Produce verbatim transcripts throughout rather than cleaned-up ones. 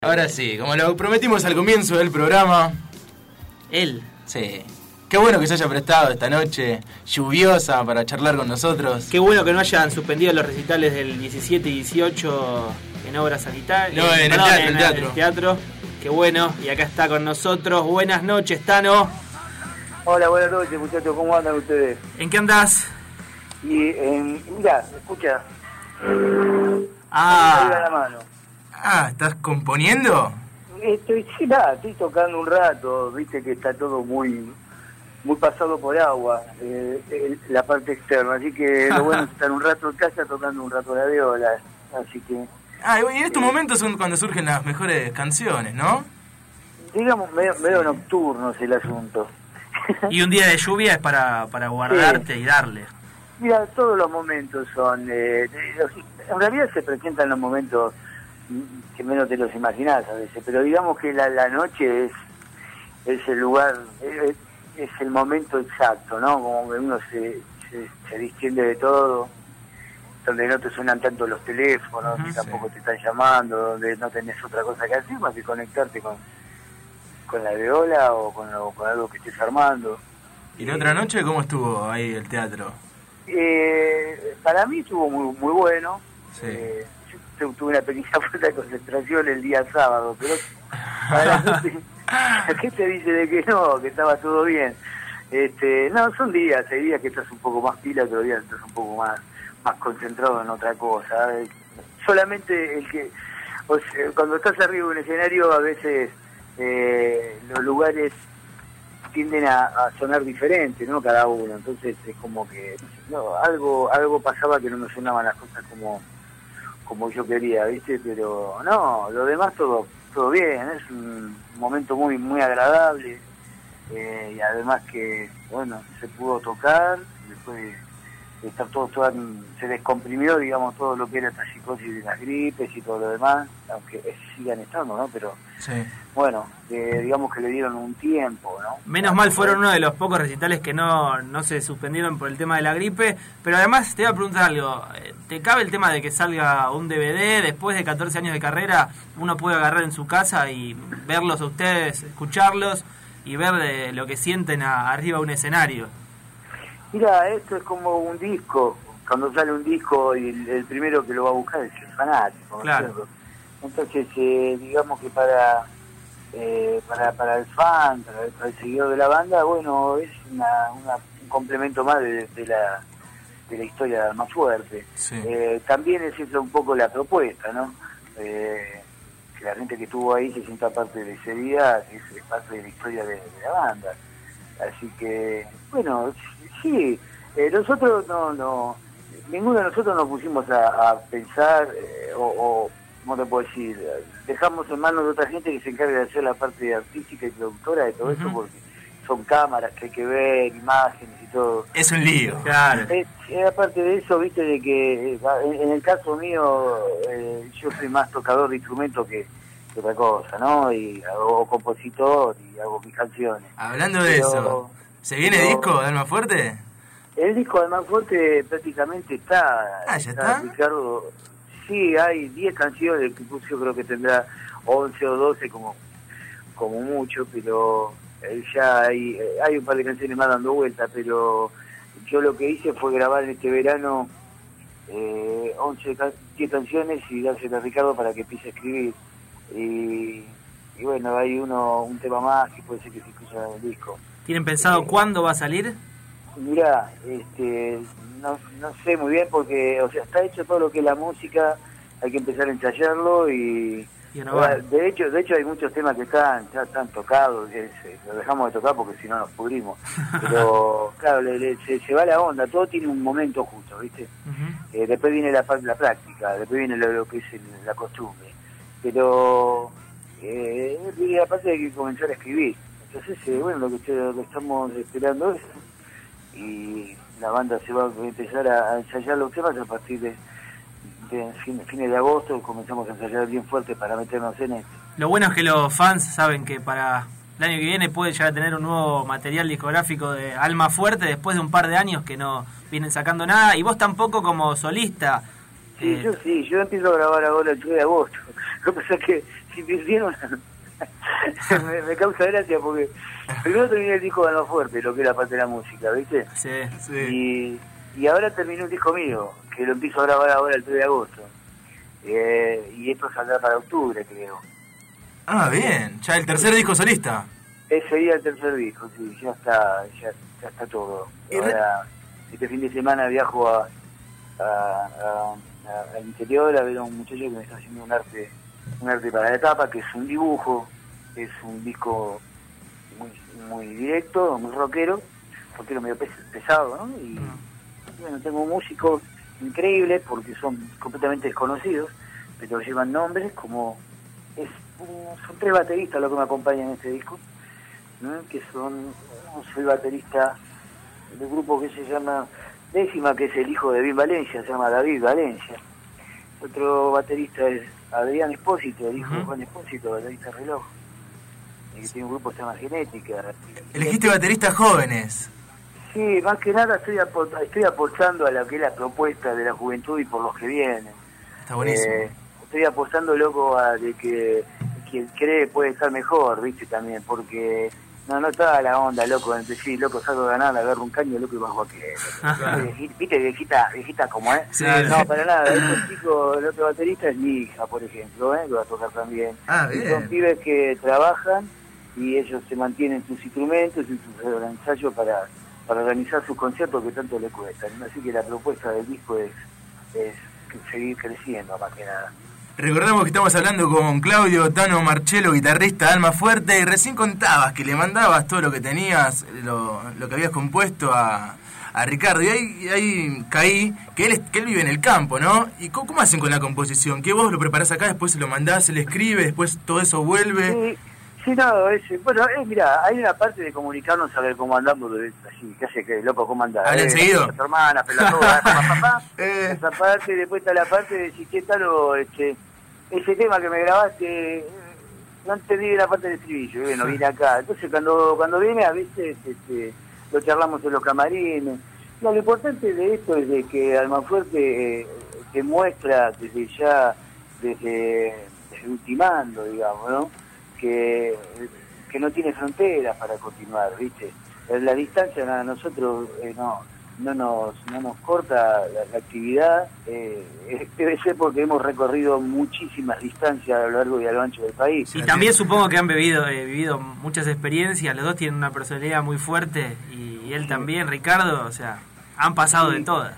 Ahora sí, como lo prometimos al comienzo del programa. Él. Sí. Qué bueno que se haya prestado esta noche lluviosa para charlar con nosotros. Qué bueno que no hayan suspendido los recitales del diecisiete y dieciocho en obras sanitarias. No, en, Perdón, el, teatro, en el teatro. el teatro. Qué bueno. Y acá está con nosotros. Buenas noches, Tano. Hola, buenas noches, muchachos. ¿Cómo andan ustedes? ¿En qué andás? Y, eh, mira, escucha. Ah. Me la mano. Ah, ¿estás componiendo? Estoy, sí, nada, estoy tocando un rato. Viste que está todo muy muy pasado por agua, eh, eh, la parte externa. Así que lo bueno es estar un rato en casa tocando un rato la viola. Así que... Ah, y en estos eh, momentos son cuando surgen las mejores canciones, ¿no? Digamos, medio, medio nocturno es el asunto. Y un día de lluvia es para, para guardarte sí. y darle. Mira, todos los momentos son... Eh, en realidad se presentan los momentos que menos te los imaginás a veces, pero digamos que la, la noche es es el lugar, es, es el momento exacto, ¿no? Como que uno se, se, se distiende de todo, donde no te suenan tanto los teléfonos, uh-huh, que tampoco sí. te están llamando, donde no tenés otra cosa que hacer más que conectarte con, con la viola o con, lo, con algo que estés armando. ¿Y la eh, otra noche cómo estuvo ahí el teatro? Eh, para mí estuvo muy, muy bueno. Sí. Eh, tuve una pequeña falta de concentración el día sábado, pero para la noche, ¿qué te dice de que no? Que estaba todo bien. Este, no, son días, hay días que estás un poco más pila, otros días estás un poco más más concentrado en otra cosa. Solamente el que, o sea, cuando estás arriba de un escenario, a veces eh, los lugares tienden a, a sonar diferente, ¿no? Cada uno, entonces es como que no, algo algo pasaba que no me sonaban las cosas como como yo quería, ¿viste? Pero no, lo demás todo todo bien, es un momento muy muy agradable, eh, y además que, bueno, se pudo tocar, después de estar todo, todo, se descomprimió, digamos, todo lo que era esta psicosis de las gripes y todo lo demás, aunque sigan estando, ¿no? Pero, sí. bueno, eh, digamos que le dieron un tiempo, ¿no? Menos mal fueron uno de los pocos recitales que no, no se suspendieron por el tema de la gripe, pero además te voy a preguntar algo, ¿te cabe el tema de que salga un D V D después de catorce años de carrera? Uno puede agarrar en su casa y verlos a ustedes, escucharlos y ver de lo que sienten a, arriba de un escenario. Mira, esto es como un disco, cuando sale un disco y el, el primero que lo va a buscar es el fanático, ¿no? Claro. Entonces, eh, digamos que para... Eh, para para el fan, para el, para el seguidor de la banda, bueno, es una, una, un complemento más de, de la de la historia de Almafuerte. Sí. Eh, también es esa un poco la propuesta, ¿no? Eh, que la gente que estuvo ahí se sienta parte de ese día, que es parte de la historia de, de la banda. Así que, bueno, sí, eh, nosotros no, no, ninguno de nosotros nos pusimos a, a pensar eh, o, o ¿cómo te puedo decir? Dejamos en manos de otra gente que se encargue de hacer la parte artística y productora de todo uh-huh. eso, porque son cámaras que hay que ver, imágenes y todo. Es un lío. Claro. Eh, eh, aparte de eso, viste, de que eh, en el caso mío, eh, yo soy más tocador de instrumentos que, que otra cosa, ¿no? Y hago compositor y hago mis canciones. Hablando de pero, eso, ¿se viene pero, disco de Almafuerte? El disco de Almafuerte prácticamente está. Ah, ¿ya está? está Ricardo. Sí, hay diez canciones, yo creo que tendrá once o doce como como mucho, pero eh, ya hay hay un par de canciones más dando vuelta, pero yo lo que hice fue grabar en este verano eh, once, diez canciones y dárselas a Ricardo para que empiece a escribir. Y, y bueno, hay uno un tema más que puede ser que se escucha en el disco. ¿Tienen pensado eh, cuándo va a salir? Mirá, este... No, no sé muy bien porque, o sea, está hecho todo lo que es la música, hay que empezar a ensayarlo y, y de hecho de hecho hay muchos temas que están ya están tocados, que se, los dejamos de tocar porque si no nos pudrimos, pero claro, le, le, se, se va la onda, todo tiene un momento justo, ¿viste? Uh-huh. Eh, después viene la, la práctica, después viene lo, lo que es el, la costumbre, pero eh, y aparte hay que comenzar a escribir, entonces eh, bueno, lo que, lo que estamos esperando es y la banda se va a empezar a, a ensayar los temas a partir de, de fin, fines de agosto, comenzamos a ensayar bien fuerte para meternos en esto. Lo bueno es que los fans saben que para el año que viene puede llegar a tener un nuevo material discográfico de Almafuerte después de un par de años que no vienen sacando nada, y vos tampoco como solista. Sí, Eh, yo sí, yo empiezo a grabar ahora el tres de agosto. Lo que pasa es que si me hicieron... me, me causa gracia porque primero terminé el disco de Alma Fuerte, lo que es la parte de la música, ¿viste? sí. Y, y ahora terminé un disco mío, que lo empiezo a grabar ahora el tres de agosto. Eh, y esto saldrá para octubre, creo. Ah, bien. Ya el tercer disco solista. Ese sería el tercer disco, sí, ya está, ya, ya está todo. Ahora, este fin de semana viajo a, a, a, a- al interior a ver a un muchacho que me está haciendo un arte, un arte para la tapa, que es un dibujo, es un disco muy, muy directo, muy rockero, rockero medio pes- pesado, ¿no? Y bueno, tengo músicos increíbles porque son completamente desconocidos, pero llevan nombres como es un- son tres bateristas los que me acompañan en este disco, ¿no? Que son, soy baterista de un grupo que se llama Décima, que es el hijo de Vin Valencia, se llama David Valencia. Otro baterista es Adrián Espósito, el hijo de Juan Espósito, baterista Reloj, y que tiene un grupo que se llama Genética. Elegiste bateristas jóvenes. Sí, más que nada estoy, apo- estoy apostando a lo que es la propuesta de la juventud y por los que vienen. Está buenísimo. Eh, estoy apostando, loco, a de que quien cree puede estar mejor, ¿viste? También, porque no no está la onda, loco, en decir, loco, salgo a ganar, agarro un caño, loco, y bajo a que... ¿Viste? Viejita, viejita como es. Sí, no, sí. para nada. Este chico, el otro baterista es mi hija, por ejemplo, ¿eh? Que va a tocar también. Ah, Y bien. son pibes que trabajan y ellos se mantienen sus instrumentos y sus ensayos para, para organizar sus conciertos que tanto les cuestan. Así que la propuesta del disco es, es seguir creciendo, más que nada. Recordamos que estamos hablando con Claudio Tano Marchelo, guitarrista de Alma Fuerte, y recién contabas que le mandabas todo lo que tenías, lo, lo que habías compuesto a, a Ricardo, y ahí, ahí caí, que él, es- que él vive en el campo, ¿no? ¿Y cómo, cómo hacen con la composición? ¿Que vos lo preparás acá, después se lo mandás, se le escribe, después todo eso vuelve? Sí, sí, no, es, bueno, eh, mira, hay una parte de comunicarnos a ver cómo andamos, de, así, que hace que loco, cómo andás. ¿Hablan seguido? Tu hermana, pelotuda, papá, papá. Eh. Esa parte, después está la parte de si qué tal o este, ese tema que me grabaste, eh, no entendí bien la parte del estribillo, y bueno, vine acá. Entonces cuando cuando viene a veces este, lo charlamos en los camarines. No, lo importante de esto es de que Almafuerte eh, te muestra desde ya, desde, desde ultimando, digamos, ¿no? Que, que no tiene fronteras para continuar, ¿viste? La distancia a nosotros eh, no no nos no nos corta la, la actividad, eh, eh, debe ser porque hemos recorrido muchísimas distancias a lo largo y a lo ancho del país. Y también supongo que han vivido, eh, vivido muchas experiencias, los dos tienen una personalidad muy fuerte y, y él también, Ricardo, o sea, han pasado Sí. de todas.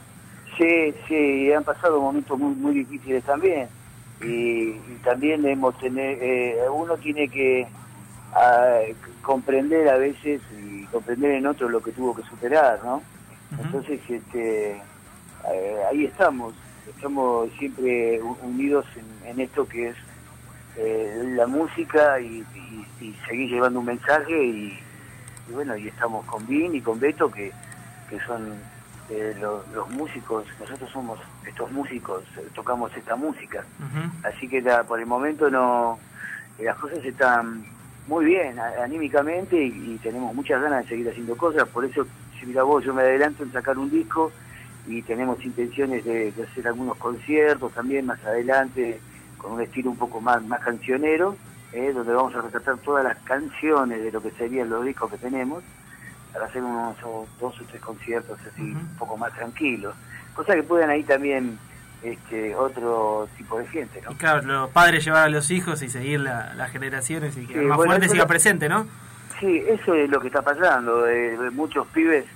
Sí, sí, han pasado momentos muy muy difíciles también. Y, y también hemos tener, eh, uno tiene que ah, comprender a veces y comprender en otro lo que tuvo que superar, ¿no? Ujú. Entonces, este, eh, ahí estamos, estamos siempre u- unidos en, en esto que es eh, la música y, y- y seguir llevando un mensaje y, y bueno, y estamos con Vin y con Beto que, que son eh, lo- los músicos, nosotros somos estos músicos, eh, tocamos esta música, Ujú. así que la- por el momento no, eh, las cosas están muy bien a- anímicamente y, y tenemos muchas ganas de seguir haciendo cosas, por eso si mira vos yo me adelanto en sacar un disco y tenemos intenciones de, de hacer algunos conciertos también más adelante con un estilo un poco más, más cancionero, eh, donde vamos a retratar todas las canciones de lo que serían los discos que tenemos para hacer unos o dos o tres conciertos así Ujú. un poco más tranquilos, cosa que puedan ahí también este otro tipo de gente, ¿no? Y claro, los padres llevar a los hijos y seguir la- las generaciones y que Sí, el más bueno, fuerte eso siga lo- presente, ¿no? Sí, eso es lo que está pasando. Eh, muchos pibes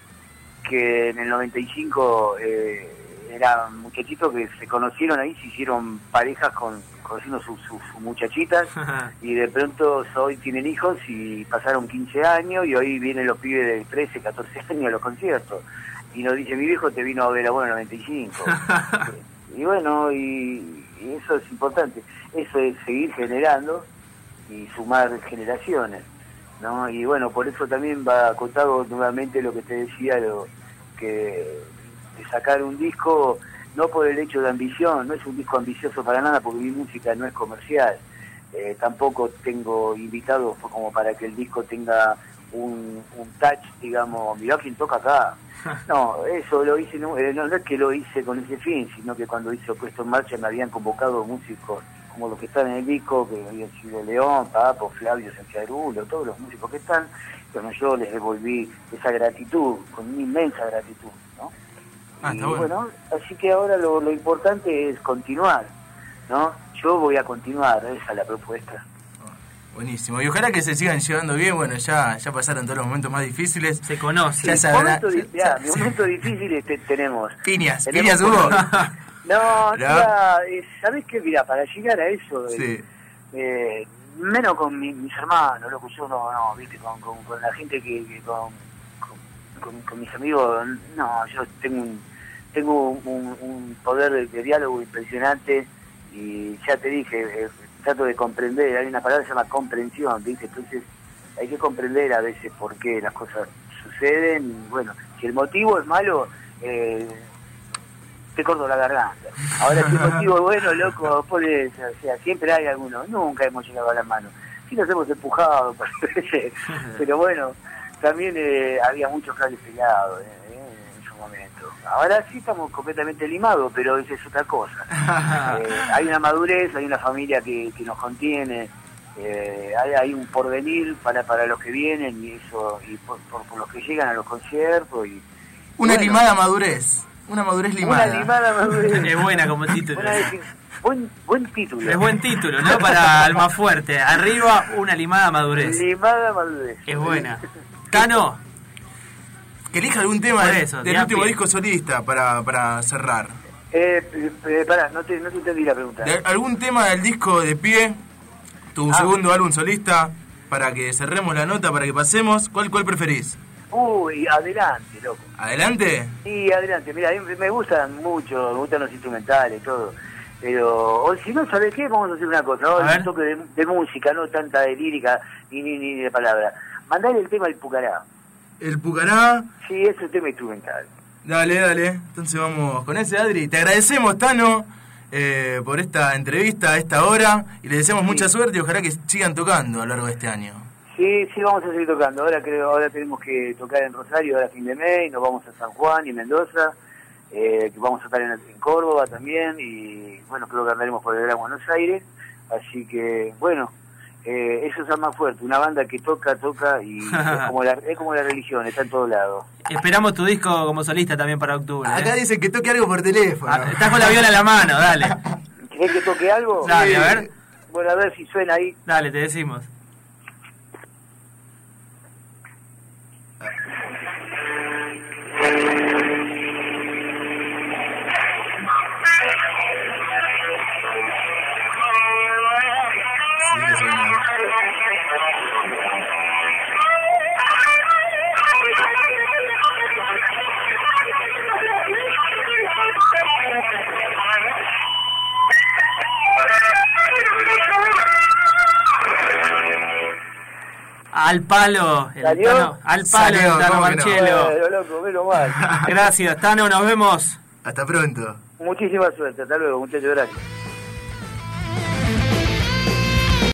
que en el noventa y cinco eh, eran muchachitos que se conocieron ahí, se hicieron parejas con conociendo sus su, su muchachitas y de pronto hoy tienen hijos y pasaron quince años y hoy vienen los pibes de trece, catorce años a los conciertos. Y nos dice, mi viejo te vino a ver a vos en el noventa y cinco. Y bueno, y, y eso es importante. Eso es seguir generando y sumar generaciones, ¿no? Y bueno, por eso también va acotado nuevamente lo que te decía, lo que de sacar un disco, no por el hecho de ambición, no es un disco ambicioso para nada, porque mi música no es comercial. Eh, tampoco tengo invitados como para que el disco tenga un, un touch, digamos, mirá quién toca acá. No, eso lo hice, no, no, no es que lo hice con ese fin, sino que cuando hice Puesto en Marcha me habían convocado músicos como los que están en el disco, que habían sido León, Papo, Flavio, Santiago, todos los músicos que están. Bueno, yo les devolví esa gratitud, con una inmensa gratitud, ¿no? Ah, y está bueno. bueno, así que ahora lo, lo importante es continuar, ¿no? Yo voy a continuar, esa es la propuesta. Buenísimo, y ojalá que se sigan llevando bien. Bueno, ya ya pasaron todos los momentos más difíciles. Se conoce. Ya sabrá- Momento, di- ya- ya, momentos difíciles te- tenemos. Piñas, Tenemos piñas hubo. No, ¿No? mira, eh, ¿sabés qué? Mira, para llegar a eso, eh, Sí. eh, menos con mi- mis hermanos, loco, yo no, no, viste, con, con, con la gente que, que con, con, con- con mis amigos, no, yo tengo un, tengo un, un- un poder de, de diálogo impresionante y ya te dije, eh, trato de comprender, hay una palabra que se llama comprensión, viste, entonces hay que comprender a veces por qué las cosas suceden y bueno, si el motivo es malo, eh, te corto la garganta. Ahora si el motivo es bueno, loco, pones, o sea, siempre hay alguno, nunca hemos llegado a las manos. Sí nos hemos empujado, parece, pero bueno, también eh, había muchos cables pegados eh, en su momento. Ahora sí estamos completamente limados, pero esa es otra cosa. Eh, hay una madurez, hay una familia que, que nos contiene, eh, hay, hay un porvenir para para los que vienen y eso y por, por, por los que llegan a los conciertos y Una bueno, limada madurez. Una madurez limada. una limada madurez. Es buena como título. Buena defi- buen buen título. Es buen título, ¿no? Para Almafuerte. Arriba, una limada madurez. Limada madurez. Es buena. Tano, Que elija algún tema Por del- eso, del de a último pie. disco solista para, para cerrar. Eh, eh, pará, no te, no te entendí la pregunta. De- ¿Algún tema del disco de pie? Tu Ah. segundo álbum solista, para que cerremos la nota, para que pasemos. ¿Cuál, cuál preferís? Uy, adelante, loco. ¿Adelante? Sí, adelante. Mira, a mí me gustan mucho, me gustan los instrumentales, todo. Pero, o si no, ¿sabes qué? Vamos a hacer una cosa. Vamos A a hacer ver. un toque de, de música, no tanta de lírica ni, ni, ni de palabra. Mandale el tema al Pucará. El Pucará. Sí, es un tema instrumental. Dale, dale. Entonces vamos con ese, Adri. Te agradecemos, Tano, eh, por esta entrevista a esta hora. Y les deseamos Sí. mucha suerte y ojalá que sigan tocando a lo largo de este año. Sí, sí, vamos a seguir tocando. Ahora creo, ahora tenemos que tocar en Rosario, ahora a fin de mes, nos vamos a San Juan y Mendoza, eh, que vamos a estar en, en Córdoba también, y bueno, creo que andaremos por el Gran Buenos Aires, así que bueno, eh, eso es más fuerte, una banda que toca, toca, y es como la, es como la religión, está en todos lados. esperamos tu disco como solista también para octubre. Acá ¿eh? dicen que toque algo por teléfono. Ah, estás con la viola en la mano, dale. ¿Querés que toque algo? Dale, a ver. Bueno, a ver si suena ahí. Dale, te decimos. Sí, que suena. Al palo, el ¿Salió? Tano, al palo, Salió, el Tano ¿cómo que no? Marchelo. Bueno, loco, menos mal. Gracias, Tano, nos vemos. Hasta pronto. Muchísima suerte, hasta luego, muchachos, gracias.